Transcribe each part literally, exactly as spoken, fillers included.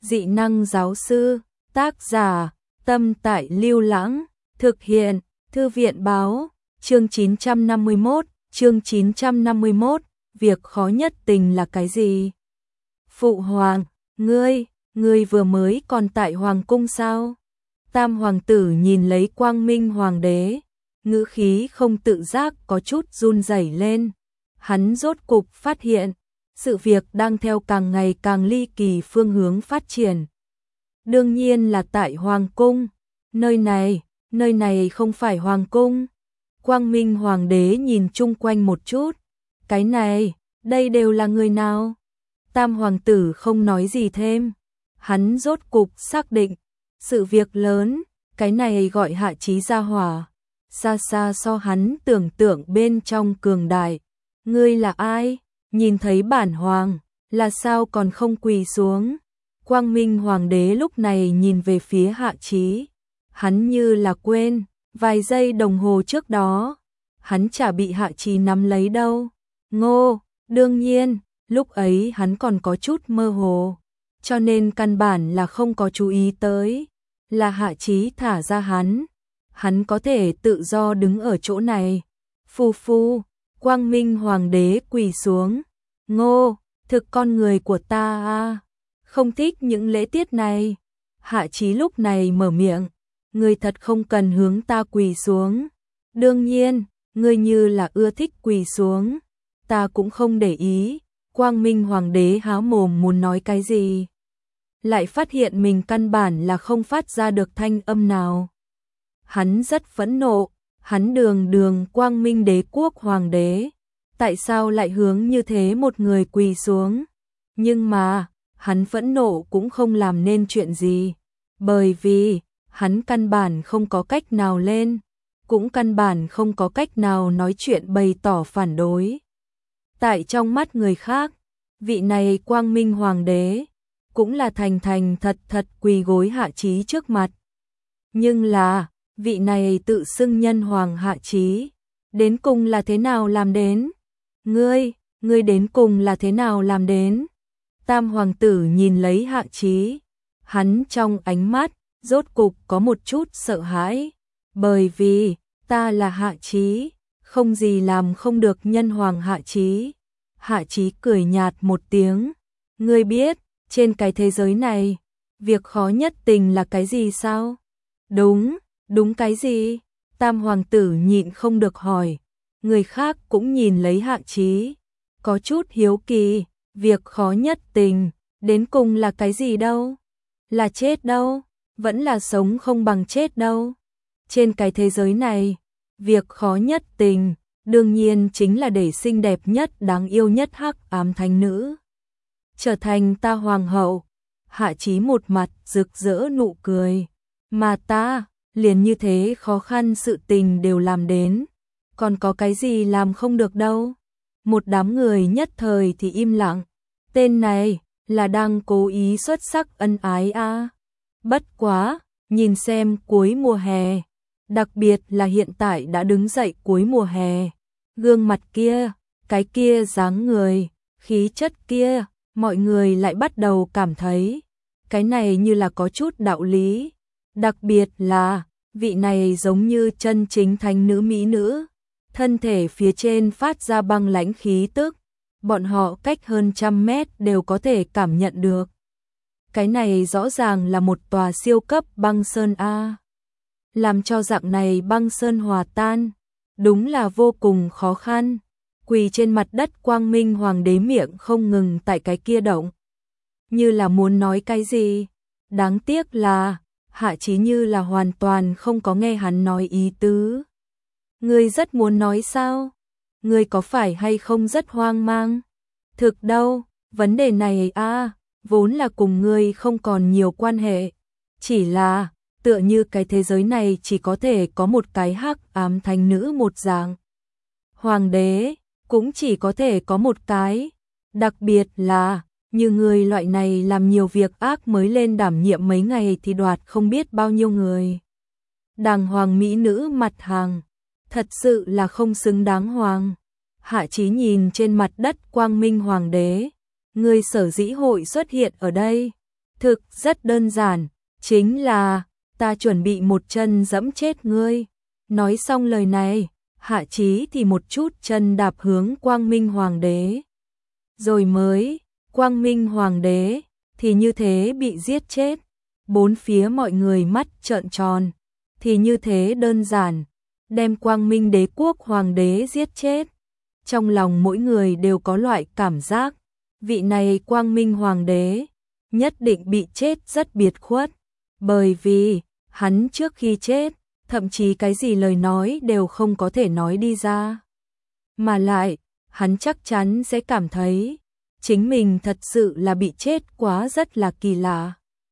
Dị năng giáo sư, tác giả, Tâm Tại Lưu Lãng, thực hiện, Thư viện báo, chương chín trăm năm mươi mốt, chương chín trăm năm mươi mốt, việc khó nhất tình là cái gì? Phụ hoàng, ngươi, ngươi vừa mới còn tại hoàng cung sao? Tam hoàng tử nhìn lấy Quang Minh hoàng đế, ngữ khí không tự giác có chút run rẩy lên. Hắn rốt cục phát hiện, sự việc đang theo càng ngày càng ly kỳ phương hướng phát triển. Đương nhiên là tại hoàng cung, nơi này, nơi này không phải hoàng cung. Quang Minh hoàng đế nhìn chung quanh một chút, cái này, đây đều là người nào? Tam hoàng tử không nói gì thêm, hắn rốt cục xác định, sự việc lớn, cái này gọi Hạ Chí gia hỏa, xa xa so hắn tưởng tượng bên trong cường đại. Ngươi là ai? Nhìn thấy bản hoàng, là sao còn không quỳ xuống? Quang Minh hoàng đế lúc này nhìn về phía Hạ Chí, hắn như là quên, vài giây đồng hồ trước đó, hắn chả bị Hạ Chí nắm lấy đâu. Ngô, đương nhiên, lúc ấy hắn còn có chút mơ hồ, cho nên căn bản là không có chú ý tới, là Hạ Chí thả ra hắn, hắn có thể tự do đứng ở chỗ này. Phu phu, Quang Minh hoàng đế quỳ xuống. Ngô, thực con người của ta à, không thích những lễ tiết này. Hạ Chí lúc này mở miệng, ngươi thật không cần hướng ta quỳ xuống. Đương nhiên, ngươi như là ưa thích quỳ xuống, ta cũng không để ý. Quang Minh hoàng đế há mồm muốn nói cái gì, lại phát hiện mình căn bản là không phát ra được thanh âm nào. Hắn rất phẫn nộ, hắn đường đường Quang Minh đế quốc hoàng đế, tại sao lại hướng như thế một người quỳ xuống? Nhưng mà, hắn phẫn nộ cũng không làm nên chuyện gì, bởi vì hắn căn bản không có cách nào lên, cũng căn bản không có cách nào nói chuyện bày tỏ phản đối. Tại trong mắt người khác, vị này Quang Minh hoàng đế cũng là thành thành thật thật quỳ gối Hạ Chí trước mặt. Nhưng là, vị này tự xưng nhân hoàng Hạ Chí, đến cùng là thế nào làm đến? Ngươi, ngươi đến cùng là thế nào làm đến? Tam hoàng tử nhìn lấy Hạ Chí, hắn trong ánh mắt rốt cục có một chút sợ hãi, bởi vì ta là Hạ Chí, không gì làm không được nhân hoàng Hạ Chí. Hạ Chí cười nhạt một tiếng, ngươi biết, trên cái thế giới này, việc khó nhất tình là cái gì sao? Đúng, đúng cái gì? Tam hoàng tử nhịn không được hỏi, người khác cũng nhìn lấy Hạ Chí, có chút hiếu kỳ, việc khó nhất tình, đến cùng là cái gì đâu? Là chết đâu? Vẫn là sống không bằng chết đâu? Trên cái thế giới này, việc khó nhất tình, đương nhiên chính là để xinh đẹp nhất đáng yêu nhất hắc ám thánh nữ trở thành ta hoàng hậu. Hạ Chí một mặt rực rỡ nụ cười, mà ta, liền như thế khó khăn sự tình đều làm đến, còn có cái gì làm không được đâu. Một đám người nhất thời thì im lặng, tên này là đang cố ý xuất sắc ân ái a. À. Bất quá, nhìn xem cuối mùa hè, đặc biệt là hiện tại đã đứng dậy cuối mùa hè, gương mặt kia, cái kia dáng người, khí chất kia, mọi người lại bắt đầu cảm thấy cái này như là có chút đạo lý, đặc biệt là vị này giống như chân chính thánh nữ mỹ nữ, thân thể phía trên phát ra băng lãnh khí tức, bọn họ cách hơn trăm mét đều có thể cảm nhận được. Cái này rõ ràng là một tòa siêu cấp băng sơn A. Làm cho dạng này băng sơn hòa tan, đúng là vô cùng khó khăn. Quỳ trên mặt đất Quang Minh hoàng đế miệng không ngừng tại cái kia động, như là muốn nói cái gì. Đáng tiếc là Hạ Chí như là hoàn toàn không có nghe hắn nói ý tứ. Ngươi rất muốn nói sao? Ngươi có phải hay không rất hoang mang? Thực đâu, vấn đề này a à, vốn là cùng ngươi không còn nhiều quan hệ, chỉ là tựa như cái thế giới này chỉ có thể có một cái hắc ám thánh nữ một dạng. Hoàng đế cũng chỉ có thể có một cái, đặc biệt là như người loại này làm nhiều việc ác mới lên đảm nhiệm mấy ngày thì đoạt không biết bao nhiêu người. Đàng hoàng mỹ nữ mặt hàng, thật sự là không xứng đáng hoàng. Hạ Chí nhìn trên mặt đất Quang Minh hoàng đế, người sở dĩ hội xuất hiện ở đây, Thực rất đơn giản, chính là ta chuẩn bị một chân dẫm chết ngươi. Nói xong lời này, Hạ Chí thì một chút chân đạp hướng Quang Minh Hoàng đế. Rồi mới, Quang Minh Hoàng đế thì như thế bị giết chết. Bốn phía mọi người mắt trợn tròn, thì như thế đơn giản, đem Quang Minh đế quốc hoàng đế giết chết. Trong lòng mỗi người đều có loại cảm giác, vị này Quang Minh Hoàng đế nhất định bị chết rất biệt khuất, bởi vì hắn trước khi chết, thậm chí cái gì lời nói đều không có thể nói đi ra. Mà lại, hắn chắc chắn sẽ cảm thấy chính mình thật sự là bị chết quá rất là kỳ lạ.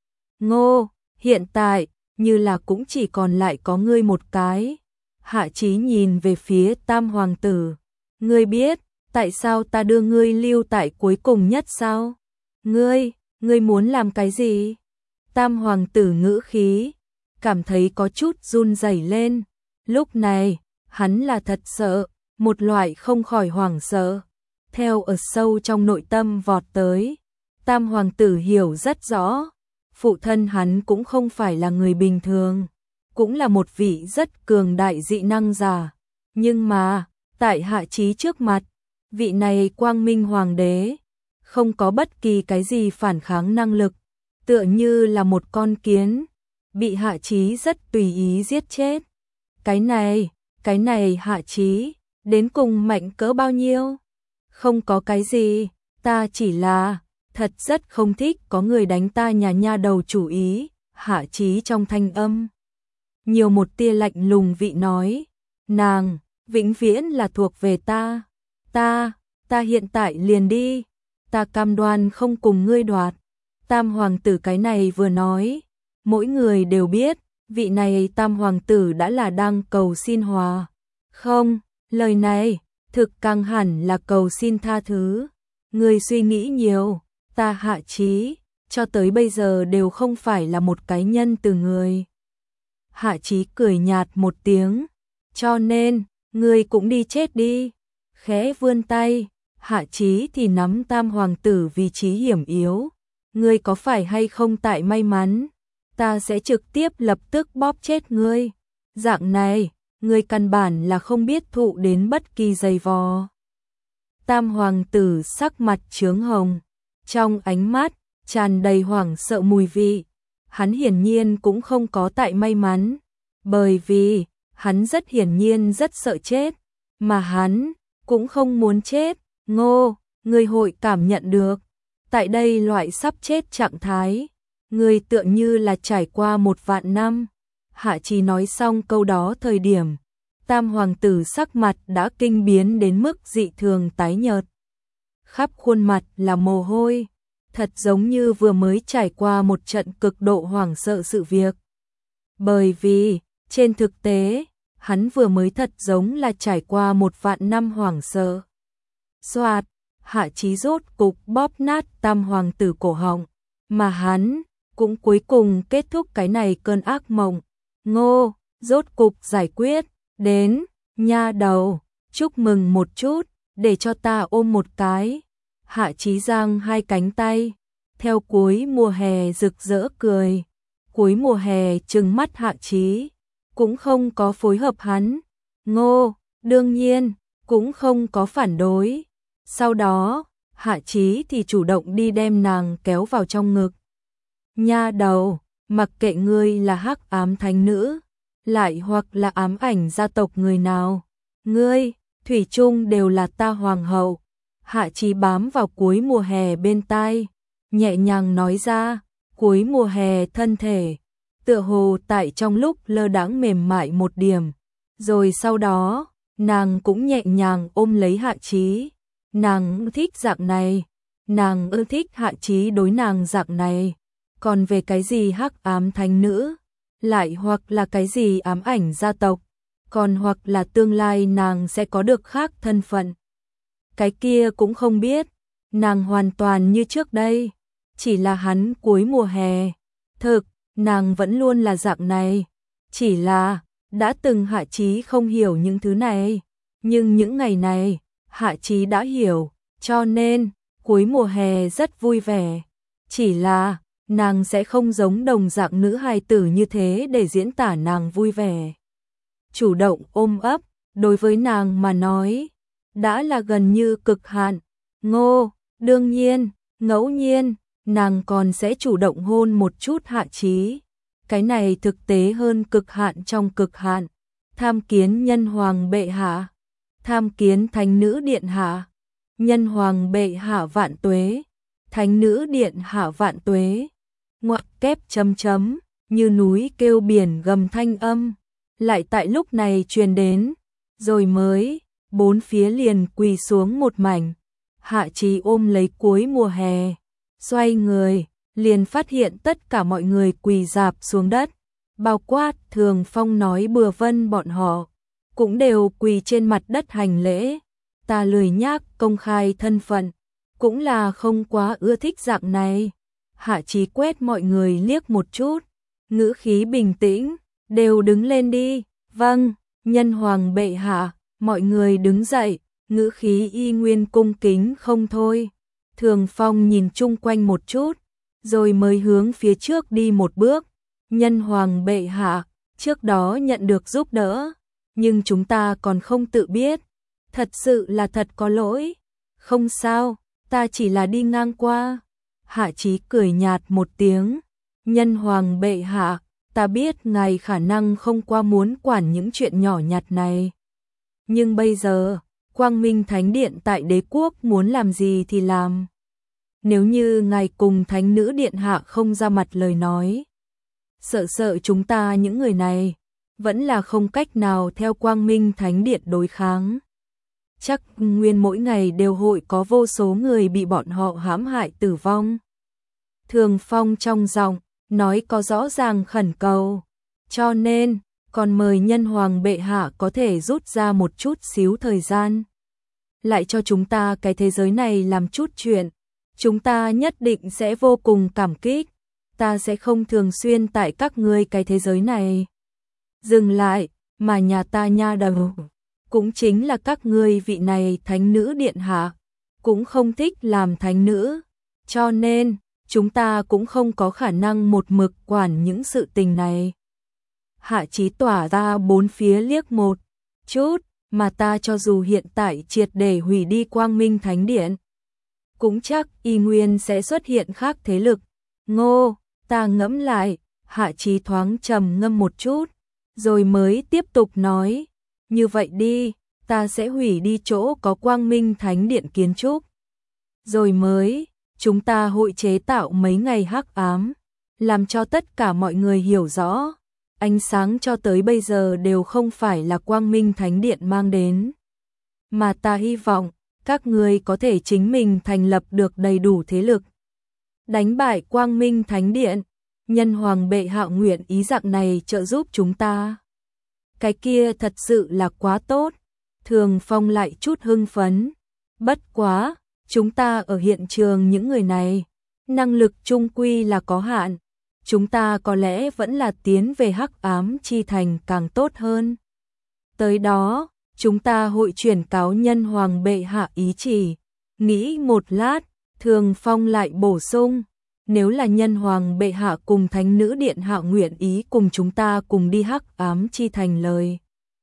Ngô, hiện tại, như là cũng chỉ còn lại có ngươi một cái. Hạ Chí nhìn về phía Tam Hoàng tử. Ngươi biết, tại sao ta đưa ngươi lưu tại cuối cùng nhất sao? Ngươi, ngươi muốn làm cái gì? Tam Hoàng tử ngữ khí, cảm thấy có chút run rẩy lên. Lúc này, hắn là thật sợ, một loại không khỏi hoảng sợ. Theo ở sâu trong nội tâm vọt tới. Tam Hoàng tử hiểu rất rõ. Phụ thân hắn cũng không phải là người bình thường, cũng là một vị rất cường đại dị năng giả. Nhưng mà, tại Hạ Chí trước mặt, vị này Quang Minh Hoàng đế, không có bất kỳ cái gì phản kháng năng lực, tựa như là một con kiến, bị Hạ Chí rất tùy ý giết chết. Cái này, cái này Hạ Chí, đến cùng mạnh cỡ bao nhiêu? Không có cái gì, ta chỉ là thật rất không thích có người đánh ta nhà nha đầu chủ ý. Hạ Chí trong thanh âm nhiều một tia lạnh lùng vị nói, nàng vĩnh viễn là thuộc về ta, ta, ta hiện tại liền đi, ta cam đoan không cùng ngươi đoạt. Tam Hoàng tử cái này vừa nói, mỗi người đều biết, vị này Tam Hoàng tử đã là đang cầu xin hòa. Không, lời này, thực càng hẳn là cầu xin tha thứ. Ngươi suy nghĩ nhiều, ta Hạ Chí, cho tới bây giờ đều không phải là một cái nhân từ người. Hạ Chí cười nhạt một tiếng, cho nên, ngươi cũng đi chết đi. Khẽ vươn tay, Hạ Chí thì nắm Tam Hoàng tử vị trí hiểm yếu. Ngươi có phải hay không tại may mắn, ta sẽ trực tiếp lập tức bóp chết ngươi. Dạng này, ngươi căn bản là không biết thụ đến bất kỳ giày vò. Tam Hoàng tử sắc mặt chướng hồng, trong ánh mắt tràn đầy hoảng sợ mùi vị. Hắn hiển nhiên cũng không có tại may mắn, bởi vì hắn rất hiển nhiên rất sợ chết, mà hắn cũng không muốn chết. Ngô, ngươi hội cảm nhận được, tại đây loại sắp chết trạng thái, ngươi tựa như là trải qua một vạn năm. Hạ Chí nói xong câu đó thời điểm, Tam Hoàng tử sắc mặt đã kinh biến đến mức dị thường tái nhợt. Khắp khuôn mặt là mồ hôi, thật giống như vừa mới trải qua một trận cực độ hoảng sợ sự việc. Bởi vì, trên thực tế, hắn vừa mới thật giống là trải qua một vạn năm hoảng sợ. Xoạt, Hạ Chí rốt cục bóp nát Tam Hoàng tử cổ họng, mà hắn cũng cuối cùng kết thúc cái này cơn ác mộng. Ngô, rốt cục giải quyết, đến, nha đầu, chúc mừng một chút, để cho ta ôm một cái. Hạ Chí giang hai cánh tay, theo cuối mùa hè rực rỡ cười. Cuối mùa hè trừng mắt Hạ Chí, cũng không có phối hợp hắn. Ngô, đương nhiên, cũng không có phản đối. Sau đó, Hạ Chí thì chủ động đi đem nàng kéo vào trong ngực. Nha đầu, mặc kệ ngươi là hắc ám thánh nữ, lại hoặc là ám ảnh gia tộc người nào, ngươi, thủy chung đều là ta hoàng hậu. Hạ Chí bám vào cuối mùa hè bên tai, nhẹ nhàng nói ra. Cuối mùa hè thân thể, tựa hồ tại trong lúc lơ đãng mềm mại một điểm. Rồi sau đó, nàng cũng nhẹ nhàng ôm lấy Hạ Chí. Nàng thích dạng này, nàng ưa thích Hạ Chí đối nàng dạng này. Còn về cái gì hắc ám thánh nữ, lại hoặc là cái gì ám ảnh gia tộc, còn hoặc là tương lai nàng sẽ có được khác thân phận, cái kia cũng không biết. Nàng hoàn toàn như trước đây, chỉ là hắn cuối mùa hè. Thực, nàng vẫn luôn là dạng này, chỉ là đã từng Hạ Chí không hiểu những thứ này, nhưng những ngày này Hạ Chí đã hiểu, cho nên cuối mùa hè rất vui vẻ. Chỉ là nàng sẽ không giống đồng dạng nữ hài tử như thế để diễn tả nàng vui vẻ. Chủ động ôm ấp, đối với nàng mà nói, đã là gần như cực hạn. Ngô, đương nhiên, ngẫu nhiên, nàng còn sẽ chủ động hôn một chút Hạ Chí. Cái này thực tế hơn cực hạn trong cực hạn. Tham kiến nhân hoàng bệ hạ, tham kiến thánh nữ điện hạ, nhân hoàng bệ hạ vạn tuế, thánh nữ điện hạ vạn tuế. Ngoặc kép chấm chấm, như núi kêu biển gầm thanh âm, lại tại lúc này truyền đến, rồi mới, bốn phía liền quỳ xuống một mảnh. Hạ Chí ôm lấy cuối mùa hè, xoay người, liền phát hiện tất cả mọi người quỳ rạp xuống đất, bao quát Thường Phong nói Bừa Vân bọn họ, cũng đều quỳ trên mặt đất hành lễ. Ta lười nhác công khai thân phận, cũng là không quá ưa thích dạng này. Hạ Chí quét mọi người liếc một chút, ngữ khí bình tĩnh, đều đứng lên đi. Vâng, nhân hoàng bệ hạ. Mọi người đứng dậy, ngữ khí y nguyên cung kính không thôi. Thường Phong nhìn chung quanh một chút, rồi mới hướng phía trước đi một bước. Nhân hoàng bệ hạ, trước đó nhận được giúp đỡ, nhưng chúng ta còn không tự biết. Thật sự là thật có lỗi. Không sao, ta chỉ là đi ngang qua. Hạ Chí cười nhạt một tiếng. Nhân hoàng bệ hạ, ta biết ngài khả năng không qua muốn quản những chuyện nhỏ nhặt này. Nhưng bây giờ, Quang Minh Thánh Điện tại đế quốc muốn làm gì thì làm. Nếu như ngài cùng thánh nữ điện hạ không ra mặt lời nói, sợ sợ chúng ta những người này vẫn là không cách nào theo Quang Minh Thánh Điện đối kháng. Chắc nguyên mỗi ngày đều hội có vô số người bị bọn họ hãm hại tử vong. Thường Phong trong giọng nói có rõ ràng khẩn cầu, cho nên còn mời nhân hoàng bệ hạ có thể rút ra một chút xíu thời gian, lại cho chúng ta cái thế giới này làm chút chuyện, chúng ta nhất định sẽ vô cùng cảm kích. Ta sẽ không thường xuyên tại các ngươi cái thế giới này dừng lại, mà nhà ta nha đầu, cũng chính là các ngươi vị này thánh nữ điện hạ, cũng không thích làm thánh nữ, cho nên chúng ta cũng không có khả năng một mực quản những sự tình này. Hạ Chí tỏa ra bốn phía liếc một chút, mà ta cho dù hiện tại triệt để hủy đi Quang Minh Thánh Điện, cũng chắc y nguyên sẽ xuất hiện khác thế lực. Ngô, ta ngẫm lại. Hạ Chí thoáng trầm ngâm một chút, rồi mới tiếp tục nói, như vậy đi, ta sẽ hủy đi chỗ có Quang Minh Thánh Điện kiến trúc, rồi mới, chúng ta hội chế tạo mấy ngày hắc ám, làm cho tất cả mọi người hiểu rõ, ánh sáng cho tới bây giờ đều không phải là Quang Minh Thánh Điện mang đến, mà ta hy vọng các ngươi có thể chính mình thành lập được đầy đủ thế lực, đánh bại Quang Minh Thánh Điện. Nhân hoàng bệ hạ nguyện ý dạng này trợ giúp chúng ta, cái kia thật sự là quá tốt. Thường Phong lại chút hưng phấn, bất quá, chúng ta ở hiện trường những người này, năng lực chung quy là có hạn, chúng ta có lẽ vẫn là tiến về hắc ám chi thành càng tốt hơn. Tới đó, chúng ta hội chuyển cáo nhân hoàng bệ hạ ý chỉ. Nghĩ một lát, Thường Phong lại bổ sung, nếu là nhân hoàng bệ hạ cùng thánh nữ điện hạ nguyện ý cùng chúng ta cùng đi hắc ám chi thành lời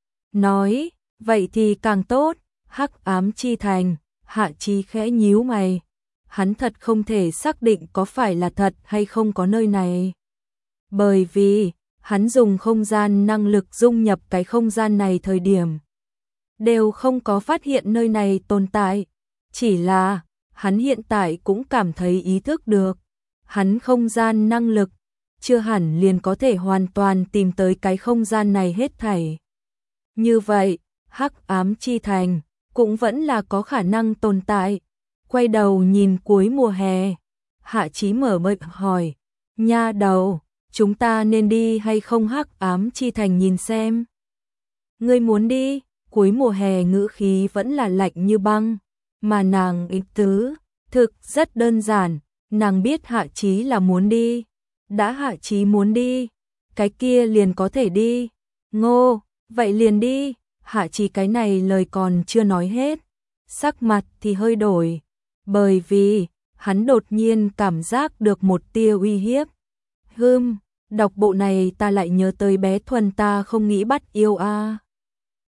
nói, vậy thì càng tốt. Hắc ám chi thành. Hạ Chí khẽ nhíu mày, hắn thật không thể xác định có phải là thật hay không có nơi này, bởi vì hắn dùng không gian năng lực dung nhập cái không gian này thời điểm đều không có phát hiện nơi này tồn tại, chỉ là hắn hiện tại cũng cảm thấy ý thức được, hắn không gian năng lực chưa hẳn liền có thể hoàn toàn tìm tới cái không gian này hết thảy. Như vậy, hắc ám chi thành cũng vẫn là có khả năng tồn tại. Quay đầu nhìn cuối mùa hè, Hạ Chí mở miệng hỏi, nha đầu, chúng ta nên đi hay không hắc ám chi thành nhìn xem? Ngươi muốn đi? Cuối mùa hè ngữ khí vẫn là lạnh như băng, mà nàng ý tứ thực rất đơn giản, nàng biết Hạ Chí là muốn đi, đã Hạ Chí muốn đi, cái kia liền có thể đi. Ngô, vậy liền đi. Hạ Chí cái này lời còn chưa nói hết, sắc mặt thì hơi đổi, bởi vì hắn đột nhiên cảm giác được một tia uy hiếp. Hừm, đọc bộ này ta lại nhớ tới bé Thuần ta không nghĩ bắt yêu a. À.